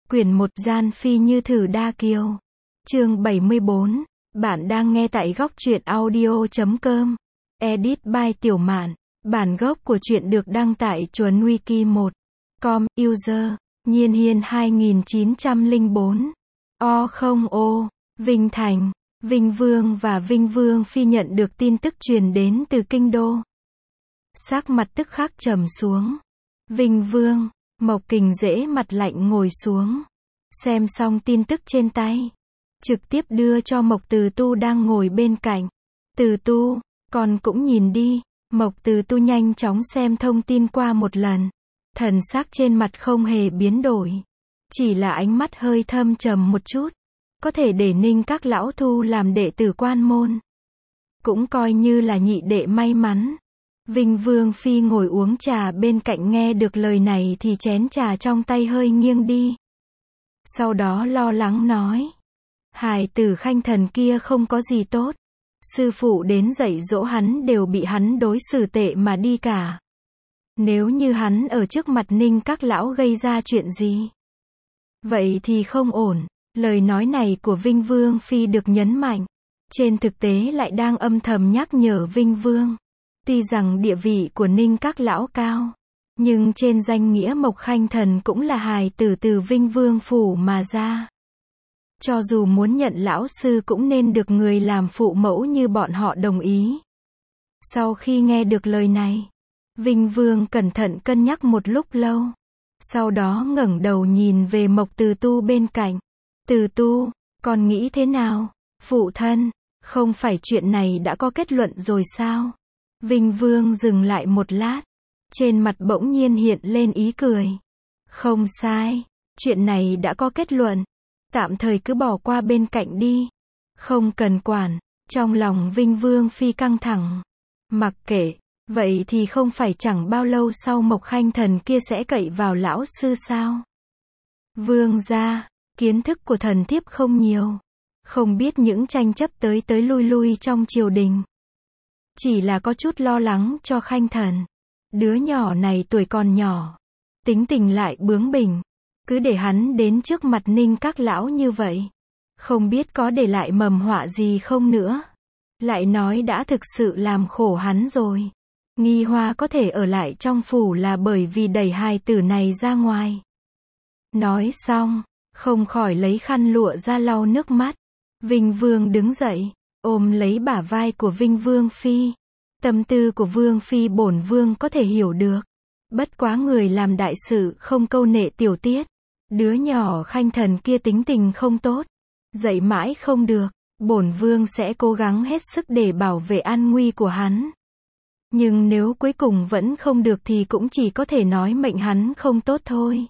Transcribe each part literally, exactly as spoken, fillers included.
Quyển một Gian Phi Như Thử Đa Kiều. Chương bảy mươi bốn. Bạn đang nghe tại góc truyện audio chấm com. Edit by Tiểu Mạn. Bản gốc của truyện được đăng tại Chuồn Wiki một chấm com. User Nhiên Hiên hai nghìn chín trăm lẻ bốn. O không O. Vinh Thành. Vinh Vương và Vinh Vương Phi nhận được tin tức truyền đến từ kinh đô. Sắc mặt tức khắc trầm xuống. Vinh Vương. Mộc Kình dễ mặt lạnh ngồi xuống. Xem xong tin tức trên tay. Trực tiếp đưa cho Mộc Từ Tu đang ngồi bên cạnh. Từ Tu, con cũng nhìn đi. Mộc Từ Tu nhanh chóng xem thông tin qua một lần. Thần sắc trên mặt không hề biến đổi. Chỉ là ánh mắt hơi thâm trầm một chút. Có thể để Ninh các lão thu làm đệ tử quan môn. Cũng coi như là nhị đệ may mắn. Vinh Vương Phi ngồi uống trà bên cạnh nghe được lời này thì chén trà trong tay hơi nghiêng đi. Sau đó lo lắng nói. Hài tử Khanh Thần kia không có gì tốt. Sư phụ đến dạy dỗ hắn đều bị hắn đối xử tệ mà đi cả. Nếu như hắn ở trước mặt Ninh các lão gây ra chuyện gì, vậy thì không ổn. Lời nói này của Vinh Vương Phi được nhấn mạnh. Trên thực tế lại đang âm thầm nhắc nhở Vinh Vương. Tuy rằng địa vị của Ninh các lão cao, nhưng trên danh nghĩa Mộc Khanh Thần cũng là hài tử từ Vinh Vương phủ mà ra. Cho dù muốn nhận lão sư cũng nên được người làm phụ mẫu như bọn họ đồng ý. Sau khi nghe được lời này, Vinh Vương cẩn thận cân nhắc một lúc lâu. Sau đó ngẩng đầu nhìn về Mộc Từ Tu bên cạnh. Từ Tu, con nghĩ thế nào? Phụ thân, không phải chuyện này đã có kết luận rồi sao? Vinh Vương dừng lại một lát. Trên mặt bỗng nhiên hiện lên ý cười. Không sai, chuyện này đã có kết luận. Tạm thời cứ bỏ qua bên cạnh đi. Không cần quản. Trong lòng Vinh Vương Phi căng thẳng. Mặc kệ, vậy thì không phải chẳng bao lâu sau Mộc Khanh Thần kia sẽ cậy vào lão sư sao? Vương gia, kiến thức của thần thiếp không nhiều. Không biết những tranh chấp tới tới lui lui trong triều đình. Chỉ là có chút lo lắng cho Khanh Thần. Đứa nhỏ này tuổi còn nhỏ. Tính tình lại bướng bỉnh. Cứ để hắn đến trước mặt Ninh các lão như vậy. Không biết có để lại mầm họa gì không nữa. Lại nói đã thực sự làm khổ hắn rồi. Nghi Hoa có thể ở lại trong phủ là bởi vì đẩy hài tử này ra ngoài. Nói xong, không khỏi lấy khăn lụa ra lau nước mắt. Vinh Vương đứng dậy, ôm lấy bả vai của Vinh Vương Phi. Tâm tư của Vương Phi bổn Vương có thể hiểu được. Bất quá người làm đại sự không câu nệ tiểu tiết. Đứa nhỏ Khanh Thần kia tính tình không tốt. Dạy mãi không được. Bổn Vương sẽ cố gắng hết sức để bảo vệ an nguy của hắn. Nhưng nếu cuối cùng vẫn không được thì cũng chỉ có thể nói mệnh hắn không tốt thôi.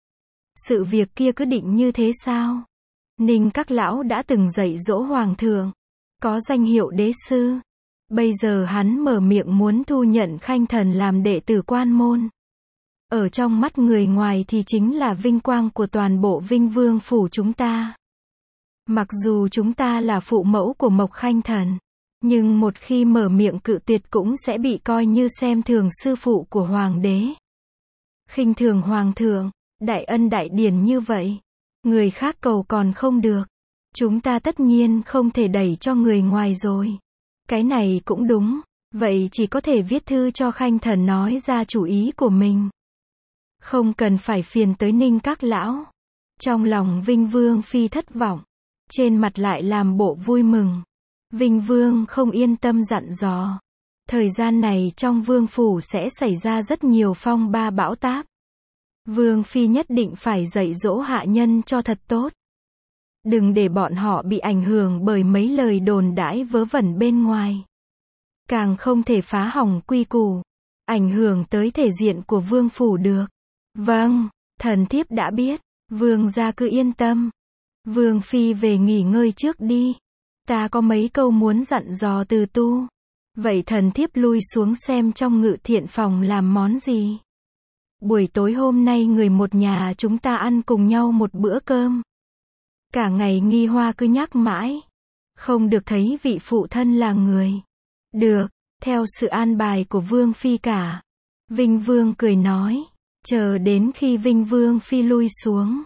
Sự việc kia cứ định như thế sao? Ninh các lão đã từng dạy dỗ hoàng thượng. Có danh hiệu đế sư. Bây giờ hắn mở miệng muốn thu nhận Khanh Thần làm đệ tử quan môn. Ở trong mắt người ngoài thì chính là vinh quang của toàn bộ Vinh Vương phủ chúng ta. Mặc dù chúng ta là phụ mẫu của Mộc Khanh Thần, nhưng một khi mở miệng cự tuyệt cũng sẽ bị coi như xem thường sư phụ của hoàng đế. Khinh thường hoàng thượng, đại ân đại điển như vậy. Người khác cầu còn không được. Chúng ta tất nhiên không thể đẩy cho người ngoài rồi. Cái này cũng đúng. Vậy chỉ có thể viết thư cho Khanh Thần nói ra chủ ý của mình. Không cần phải phiền tới Ninh các lão. Trong lòng Vinh Vương Phi thất vọng. Trên mặt lại làm bộ vui mừng. Vinh Vương không yên tâm dặn dò. Thời gian này trong vương phủ sẽ xảy ra rất nhiều phong ba bão táp. Vương Phi nhất định phải dạy dỗ hạ nhân cho thật tốt. Đừng để bọn họ bị ảnh hưởng bởi mấy lời đồn đãi vớ vẩn bên ngoài. Càng không thể phá hỏng quy củ, ảnh hưởng tới thể diện của vương phủ được. Vâng, thần thiếp đã biết. Vương gia cứ yên tâm. Vương Phi về nghỉ ngơi trước đi. Ta có mấy câu muốn dặn dò Từ Tu. Vậy thần thiếp lui xuống xem trong ngự thiện phòng làm món gì. Buổi tối hôm nay người một nhà chúng ta ăn cùng nhau một bữa cơm. Cả ngày Nghi Hoa cứ nhắc mãi. Không được thấy vị phụ thân là người. Được, theo sự an bài của Vương Phi cả. Vinh Vương cười nói. Chờ đến khi Vinh Vương Phi lui xuống.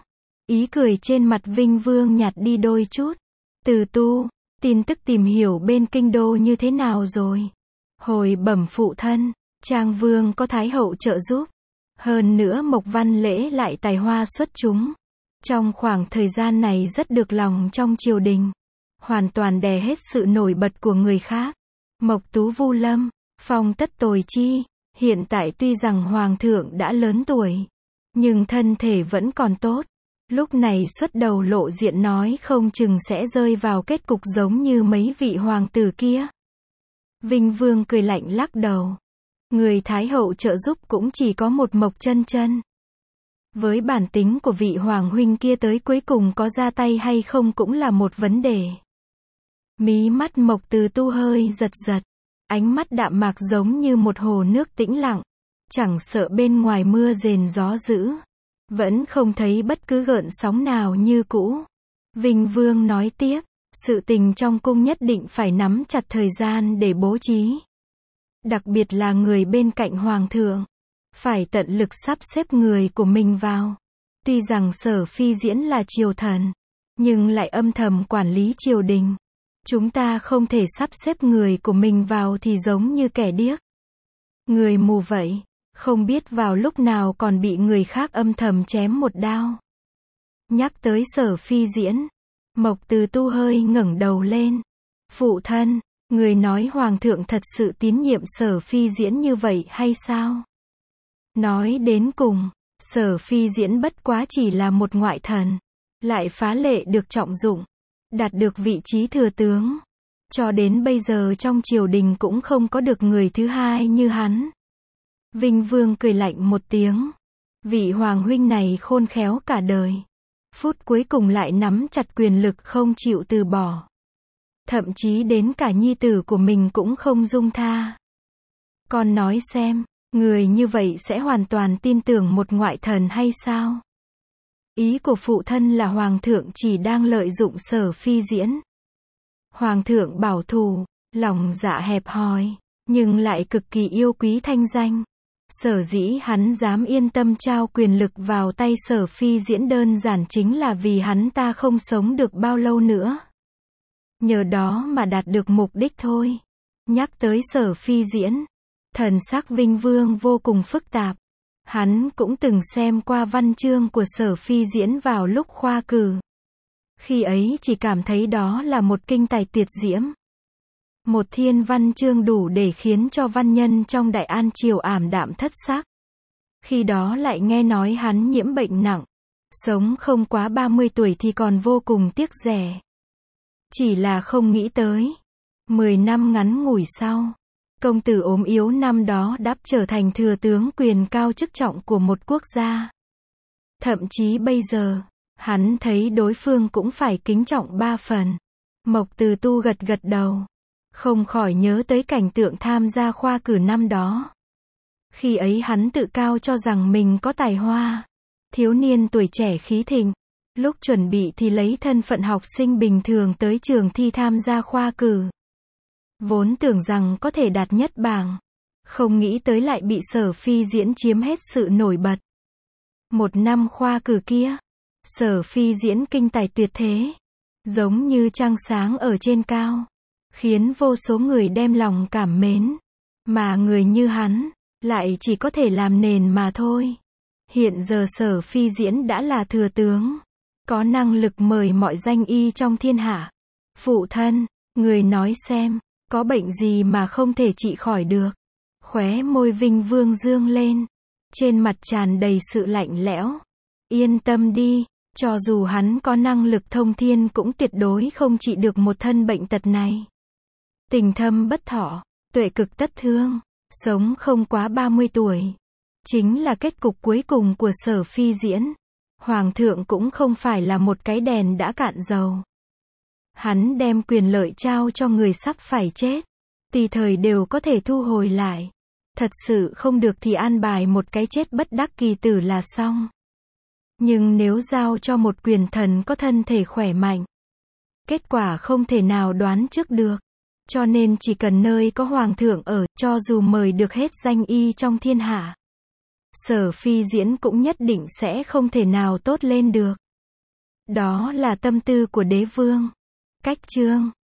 Ý cười trên mặt Vinh Vương nhạt đi đôi chút. Từ Tu, tin tức tìm hiểu bên kinh đô như thế nào rồi? Hồi bẩm phụ thân, Trang Vương có Thái hậu trợ giúp. Hơn nữa Mộc Văn Lễ lại tài hoa xuất chúng. Trong khoảng thời gian này rất được lòng trong triều đình. Hoàn toàn đè hết sự nổi bật của người khác. Mộc Tú Vu Lâm, Phong Tất Tồi Chi, hiện tại tuy rằng Hoàng thượng đã lớn tuổi, nhưng thân thể vẫn còn tốt. Lúc này xuất đầu lộ diện nói không chừng sẽ rơi vào kết cục giống như mấy vị hoàng tử kia. Vinh Vương cười lạnh lắc đầu. Người Thái hậu trợ giúp cũng chỉ có một Mộc Chân Chân. Với bản tính của vị hoàng huynh kia tới cuối cùng có ra tay hay không cũng là một vấn đề. Mí mắt Mộc Từ Tu hơi giật giật. Ánh mắt đạm mạc giống như một hồ nước tĩnh lặng. Chẳng sợ bên ngoài mưa rền gió dữ. Vẫn không thấy bất cứ gợn sóng nào như cũ. Vinh Vương nói tiếp. Sự tình trong cung nhất định phải nắm chặt thời gian để bố trí. Đặc biệt là người bên cạnh Hoàng thượng. Phải tận lực sắp xếp người của mình vào. Tuy rằng Sở Phi Diễn là triều thần. Nhưng lại âm thầm quản lý triều đình. Chúng ta không thể sắp xếp người của mình vào thì giống như kẻ điếc. Người mù vậy. Không biết vào lúc nào còn bị người khác âm thầm chém một đao. Nhắc tới Sở Phi Diễn. Mộc Từ Tu hơi ngẩng đầu lên. Phụ thân, người nói Hoàng thượng thật sự tín nhiệm Sở Phi Diễn như vậy hay sao? Nói đến cùng, Sở Phi Diễn bất quá chỉ là một ngoại thần. Lại phá lệ được trọng dụng. Đạt được vị trí thừa tướng. Cho đến bây giờ trong triều đình cũng không có được người thứ hai như hắn. Vinh Vương cười lạnh một tiếng. Vị hoàng huynh này khôn khéo cả đời. Phút cuối cùng lại nắm chặt quyền lực không chịu từ bỏ. Thậm chí đến cả nhi tử của mình cũng không dung tha. Con nói xem, người như vậy sẽ hoàn toàn tin tưởng một ngoại thần hay sao? Ý của phụ thân là Hoàng thượng chỉ đang lợi dụng Sở Phi Diễn. Hoàng thượng bảo thủ, lòng dạ hẹp hòi, nhưng lại cực kỳ yêu quý thanh danh. Sở dĩ hắn dám yên tâm trao quyền lực vào tay Sở Phi Diễn đơn giản chính là vì hắn ta không sống được bao lâu nữa. Nhờ đó mà đạt được mục đích thôi. Nhắc tới Sở Phi Diễn, thần sắc Vinh Vương vô cùng phức tạp. Hắn cũng từng xem qua văn chương của Sở Phi Diễn vào lúc khoa cử. Khi ấy chỉ cảm thấy đó là một kinh tài tuyệt diễm. Một thiên văn chương đủ để khiến cho văn nhân trong Đại An triều ảm đạm thất sắc. Khi đó lại nghe nói hắn nhiễm bệnh nặng. Sống không quá ba mươi tuổi thì còn vô cùng tiếc rẻ. Chỉ là không nghĩ tới. Mười năm ngắn ngủi sau. Công tử ốm yếu năm đó đáp trở thành thừa tướng quyền cao chức trọng của một quốc gia. Thậm chí bây giờ, hắn thấy đối phương cũng phải kính trọng ba phần. Mộc Từ Tu gật gật đầu. Không khỏi nhớ tới cảnh tượng tham gia khoa cử năm đó. Khi ấy hắn tự cao cho rằng mình có tài hoa. Thiếu niên tuổi trẻ khí thịnh. Lúc chuẩn bị thì lấy thân phận học sinh bình thường tới trường thi tham gia khoa cử. Vốn tưởng rằng có thể đạt nhất bảng. Không nghĩ tới lại bị Sở Phi Diễn chiếm hết sự nổi bật. Một năm khoa cử kia. Sở Phi Diễn kinh tài tuyệt thế. Giống như trăng sáng ở trên cao. Khiến vô số người đem lòng cảm mến. Mà người như hắn, lại chỉ có thể làm nền mà thôi. Hiện giờ Sở Phi Diễn đã là thừa tướng. Có năng lực mời mọi danh y trong thiên hạ. Phụ thân, người nói xem, có bệnh gì mà không thể trị khỏi được. Khóe môi Vinh Vương dương lên. Trên mặt tràn đầy sự lạnh lẽo. Yên tâm đi, cho dù hắn có năng lực thông thiên cũng tuyệt đối không trị được một thân bệnh tật này. Tình thâm bất thọ, tuệ cực tất thương, sống không quá ba mươi tuổi. Chính là kết cục cuối cùng của Sở Phi Diễn. Hoàng thượng cũng không phải là một cái đèn đã cạn dầu. Hắn đem quyền lợi trao cho người sắp phải chết. Tùy thời đều có thể thu hồi lại. Thật sự không được thì an bài một cái chết bất đắc kỳ tử là xong. Nhưng nếu giao cho một quyền thần có thân thể khỏe mạnh, kết quả không thể nào đoán trước được. Cho nên chỉ cần nơi có Hoàng thượng ở, cho dù mời được hết danh y trong thiên hạ, Sở Phi Diễn cũng nhất định sẽ không thể nào tốt lên được. Đó là tâm tư của đế vương. Cách chương